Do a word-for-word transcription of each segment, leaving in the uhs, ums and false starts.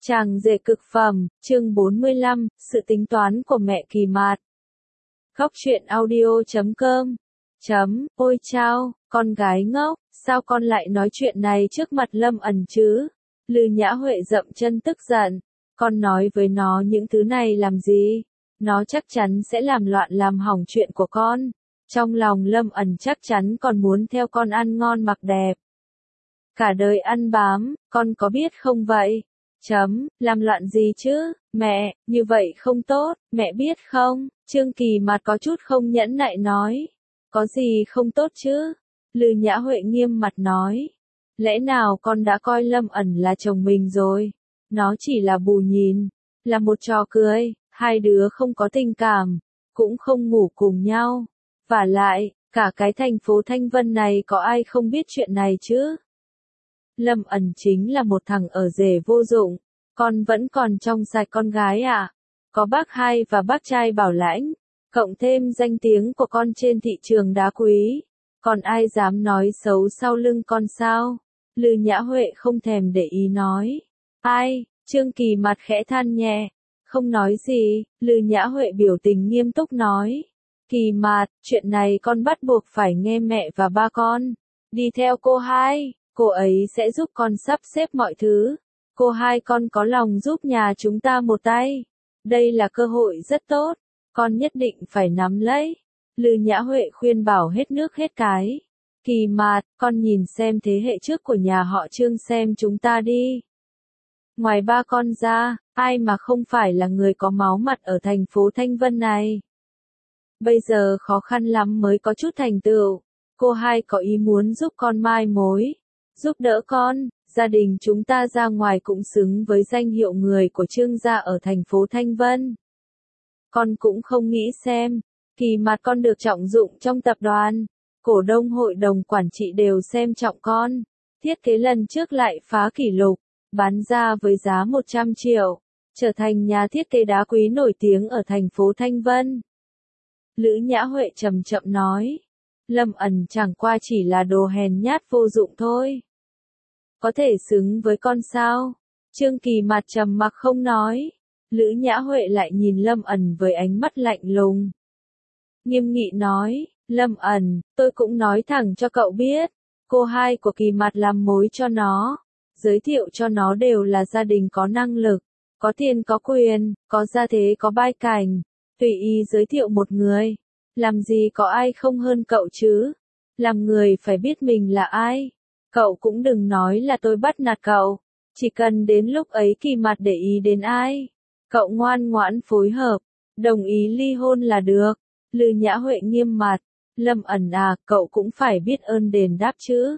Chàng rể cực phẩm, chương bốn mươi lăm, sự tính toán của mẹ Kỳ Mạt. Khóc chuyện audio chấm com. Chấm, ôi chao, con gái ngốc, sao con lại nói chuyện này trước mặt Lâm Ẩn chứ? Lư Nhã Huệ dậm chân tức giận, con nói với nó những thứ này làm gì? Nó chắc chắn sẽ làm loạn làm hỏng chuyện của con. Trong lòng Lâm Ẩn chắc chắn còn muốn theo con ăn ngon mặc đẹp. Cả đời ăn bám, con có biết không vậy? Chấm, làm loạn gì chứ, mẹ, như vậy không tốt, mẹ biết không? Trương Kỳ Mạt có chút không nhẫn nại nói. Có gì không tốt chứ? Lư Nhã Huệ nghiêm mặt nói. Lẽ nào con đã coi Lâm Ẩn là chồng mình rồi? Nó chỉ là bù nhìn, là một trò cười, hai đứa không có tình cảm, cũng không ngủ cùng nhau. Vả lại, cả cái thành phố Thanh Vân này có ai không biết chuyện này chứ? Lâm Ẩn chính là một thằng ở rể vô dụng, con vẫn còn trong sạch con gái à? Có bác hai và bác trai bảo lãnh, cộng thêm danh tiếng của con trên thị trường đá quý, còn ai dám nói xấu sau lưng con sao? Lư Nhã Huệ không thèm để ý nói. Ai? Trương Kỳ Mạt khẽ than nhẹ, không nói gì. Lư Nhã Huệ biểu tình nghiêm túc nói. Kỳ Mạt, chuyện này con bắt buộc phải nghe mẹ và ba con. Đi theo cô hai. Cô ấy sẽ giúp con sắp xếp mọi thứ. Cô hai con có lòng giúp nhà chúng ta một tay. Đây là cơ hội rất tốt. Con nhất định phải nắm lấy. Lư Nhã Huệ khuyên bảo hết nước hết cái. Kỳ Mạt, con nhìn xem thế hệ trước của nhà họ Trương xem chúng ta đi. Ngoài ba con ra, ai mà không phải là người có máu mặt ở thành phố Thanh Vân này. Bây giờ khó khăn lắm mới có chút thành tựu. Cô hai có ý muốn giúp con mai mối. Giúp đỡ con, gia đình chúng ta ra ngoài cũng xứng với danh hiệu người của Trương gia ở thành phố Thanh Vân. Con cũng không nghĩ xem, Kỳ Mạt con được trọng dụng trong tập đoàn, cổ đông hội đồng quản trị đều xem trọng con. Thiết kế lần trước lại phá kỷ lục, bán ra với giá một trăm triệu, trở thành nhà thiết kế đá quý nổi tiếng ở thành phố Thanh Vân. Lữ Nhã Huệ chậm chậm nói. Lâm Ẩn chẳng qua chỉ là đồ hèn nhát vô dụng thôi. Có thể xứng với con sao? Trương Kỳ Mạt trầm mặc không nói. Lữ Nhã Huệ lại nhìn Lâm Ẩn với ánh mắt lạnh lùng. Nghiêm nghị nói, Lâm Ẩn, tôi cũng nói thẳng cho cậu biết. Cô hai của Kỳ Mạt làm mối cho nó. Giới thiệu cho nó đều là gia đình có năng lực, có tiền có quyền, có gia thế có bai cảnh. Tùy ý giới thiệu một người. Làm gì có ai không hơn cậu chứ? Làm người phải biết mình là ai. Cậu cũng đừng nói là tôi bắt nạt cậu. Chỉ cần đến lúc ấy Kỳ Mạt để ý đến ai, cậu ngoan ngoãn phối hợp, đồng ý ly hôn là được. Lư Nhã Huệ nghiêm mặt. Lâm Ẩn à, cậu cũng phải biết ơn đền đáp chứ.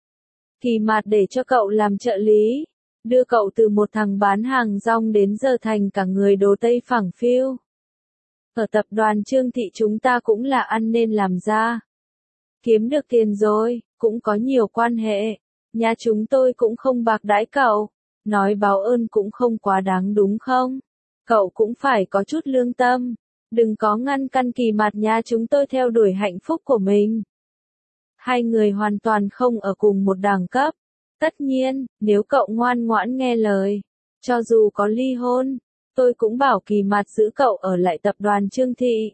Kỳ Mạt để cho cậu làm trợ lý, đưa cậu từ một thằng bán hàng rong đến giờ thành cả người đồ Tây phẳng phiu. Ở tập đoàn Trương Thị chúng ta cũng là ăn nên làm ra. Kiếm được tiền rồi, cũng có nhiều quan hệ. Nhà chúng tôi cũng không bạc đãi cậu. Nói báo ơn cũng không quá đáng đúng không? Cậu cũng phải có chút lương tâm. Đừng có ngăn căn Kỳ Mạt nhà chúng tôi theo đuổi hạnh phúc của mình. Hai người hoàn toàn không ở cùng một đẳng cấp. Tất nhiên, nếu cậu ngoan ngoãn nghe lời, cho dù có ly hôn, tôi cũng bảo Kỳ Mạt giữ cậu ở lại tập đoàn Trương Thị.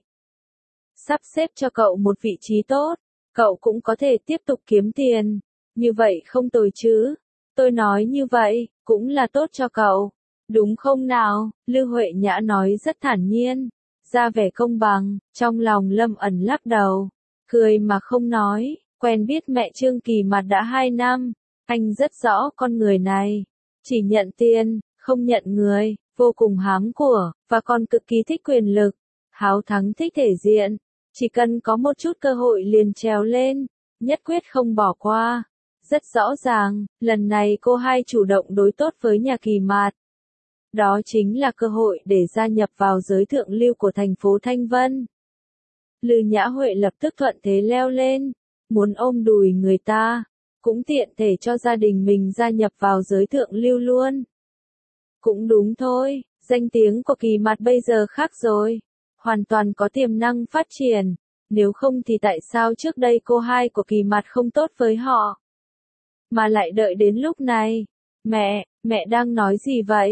Sắp xếp cho cậu một vị trí tốt, cậu cũng có thể tiếp tục kiếm tiền. Như vậy không tồi chứ. Tôi nói như vậy, cũng là tốt cho cậu. Đúng không nào? Lư Huệ Nhã nói rất thản nhiên, ra vẻ công bằng. Trong lòng Lâm Ẩn lắc đầu, cười mà không nói. Quen biết mẹ Trương Kỳ Mạt đã hai năm, anh rất rõ con người này. Chỉ nhận tiền, không nhận người, vô cùng hám của, và còn cực kỳ thích quyền lực. Háo thắng thích thể diện, chỉ cần có một chút cơ hội liền trèo lên, nhất quyết không bỏ qua. Rất rõ ràng, lần này cô hai chủ động đối tốt với nhà Kỳ Mạt. Đó chính là cơ hội để gia nhập vào giới thượng lưu của thành phố Thanh Vân. Lư Nhã Huệ lập tức thuận thế leo lên, muốn ôm đùi người ta, cũng tiện thể cho gia đình mình gia nhập vào giới thượng lưu luôn. Cũng đúng thôi, danh tiếng của Kỳ Mạt bây giờ khác rồi, hoàn toàn có tiềm năng phát triển, nếu không thì tại sao trước đây cô hai của Kỳ Mạt không tốt với họ, mà lại đợi đến lúc này. Mẹ, mẹ đang nói gì vậy?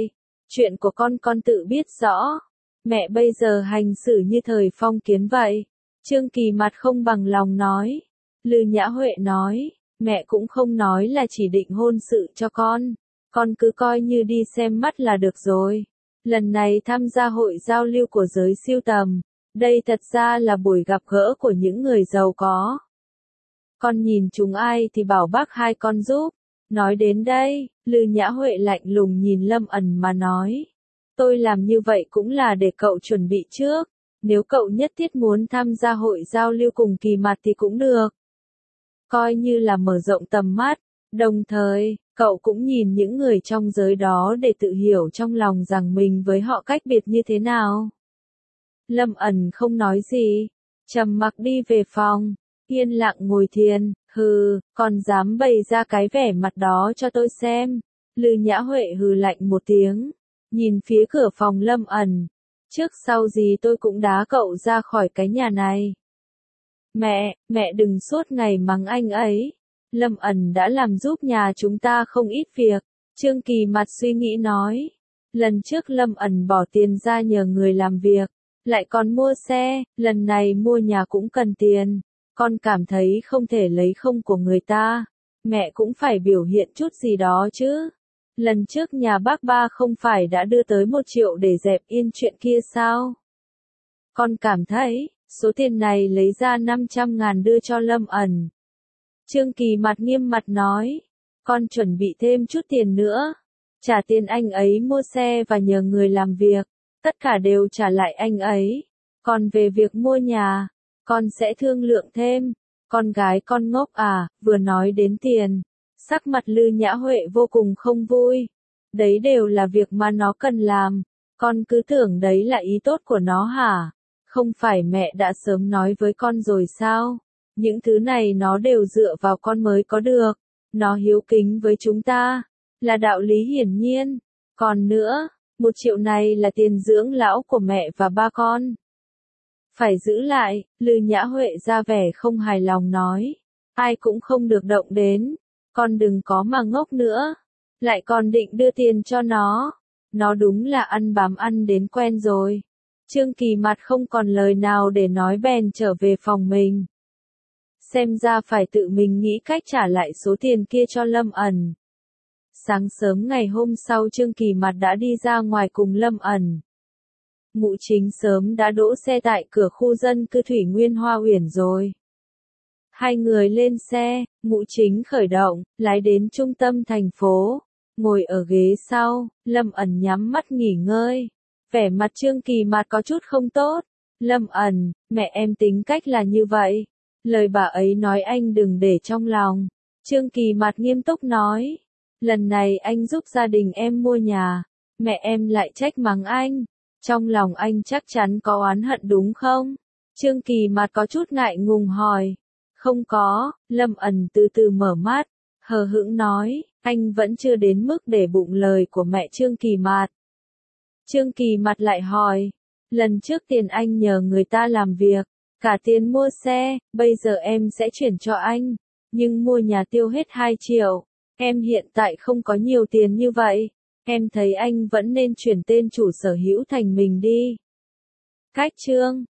Chuyện của con con tự biết rõ. Mẹ bây giờ hành xử như thời phong kiến vậy. Trương Kỳ mặt không bằng lòng nói. Lư Nhã Huệ nói, mẹ cũng không nói là chỉ định hôn sự cho con. Con cứ coi như đi xem mắt là được rồi. Lần này tham gia hội giao lưu của giới sưu tầm. Đây thật ra là buổi gặp gỡ của những người giàu có. Con nhìn chúng ai thì bảo bác hai con giúp. Nói đến đây, Lư Nhã Huệ lạnh lùng nhìn Lâm ẩn mà nói. Tôi làm như vậy cũng là để cậu chuẩn bị trước. Nếu cậu nhất thiết muốn tham gia hội giao lưu cùng Kỳ Mạt thì cũng được. Coi như là mở rộng tầm mắt. Đồng thời, cậu cũng nhìn những người trong giới đó để tự hiểu trong lòng rằng mình với họ cách biệt như thế nào. Lâm ẩn không nói gì. Trầm mặc đi về phòng. Yên lặng ngồi thiền. Hừ, còn dám bày ra cái vẻ mặt đó cho tôi xem. Lư Nhã Huệ hừ lạnh một tiếng. Nhìn phía cửa phòng Lâm ẩn. Trước sau gì tôi cũng đá cậu ra khỏi cái nhà này. Mẹ, mẹ đừng suốt ngày mắng anh ấy. Lâm ẩn đã làm giúp nhà chúng ta không ít việc. Trương Kỳ mặt suy nghĩ nói. Lần trước Lâm ẩn bỏ tiền ra nhờ người làm việc. Lại còn mua xe, lần này mua nhà cũng cần tiền. Con cảm thấy không thể lấy không của người ta. Mẹ cũng phải biểu hiện chút gì đó chứ. Lần trước nhà bác ba không phải đã đưa tới một triệu để dẹp yên chuyện kia sao? Con cảm thấy, số tiền này lấy ra năm trăm ngàn đưa cho Lâm ẩn. Trương Kỳ mặt nghiêm mặt nói. Con chuẩn bị thêm chút tiền nữa. Trả tiền anh ấy mua xe và nhờ người làm việc. Tất cả đều trả lại anh ấy. Còn về việc mua nhà, con sẽ thương lượng thêm. Con gái con ngốc à, vừa nói đến tiền. Sắc mặt Lư Nhã Huệ vô cùng không vui. Đấy đều là việc mà nó cần làm. Con cứ tưởng đấy là ý tốt của nó hả? Không phải mẹ đã sớm nói với con rồi sao? Những thứ này nó đều dựa vào con mới có được. Nó hiếu kính với chúng ta. Là đạo lý hiển nhiên. Còn nữa, một triệu này là tiền dưỡng lão của mẹ và ba con. Phải giữ lại, Lư Nhã Huệ ra vẻ không hài lòng nói. Ai cũng không được động đến. Con đừng có mà ngốc nữa. Lại còn định đưa tiền cho nó. Nó đúng là ăn bám ăn đến quen rồi. Trương Kỳ mặt không còn lời nào để nói bèn trở về phòng mình. Xem ra phải tự mình nghĩ cách trả lại số tiền kia cho Lâm ẩn. Sáng sớm ngày hôm sau Trương Kỳ mặt đã đi ra ngoài cùng Lâm ẩn. Ngũ Chính sớm đã đỗ xe tại cửa khu dân cư Thủy Nguyên Hoa Uyển rồi. Hai người lên xe, Ngũ Chính khởi động, lái đến trung tâm thành phố. Ngồi ở ghế sau, Lâm ẩn nhắm mắt nghỉ ngơi. Vẻ mặt Trương Kỳ mặt có chút không tốt. Lâm ẩn, mẹ em tính cách là như vậy. Lời bà ấy nói anh đừng để trong lòng. Trương Kỳ mặt nghiêm túc nói. Lần này anh giúp gia đình em mua nhà. Mẹ em lại trách mắng anh. Trong lòng anh chắc chắn có oán hận đúng không? Trương Kỳ mặt có chút ngại ngùng hỏi. Không có, Lâm ẩn từ từ mở mắt. Hờ hững nói, anh vẫn chưa đến mức để bụng lời của mẹ Trương Kỳ mặt. Trương Kỳ mặt lại hỏi. Lần trước tiền anh nhờ người ta làm việc. Cả tiền mua xe, bây giờ em sẽ chuyển cho anh. Nhưng mua nhà tiêu hết hai triệu. Em hiện tại không có nhiều tiền như vậy. Em thấy anh vẫn nên chuyển tên chủ sở hữu thành mình đi. Cách Trương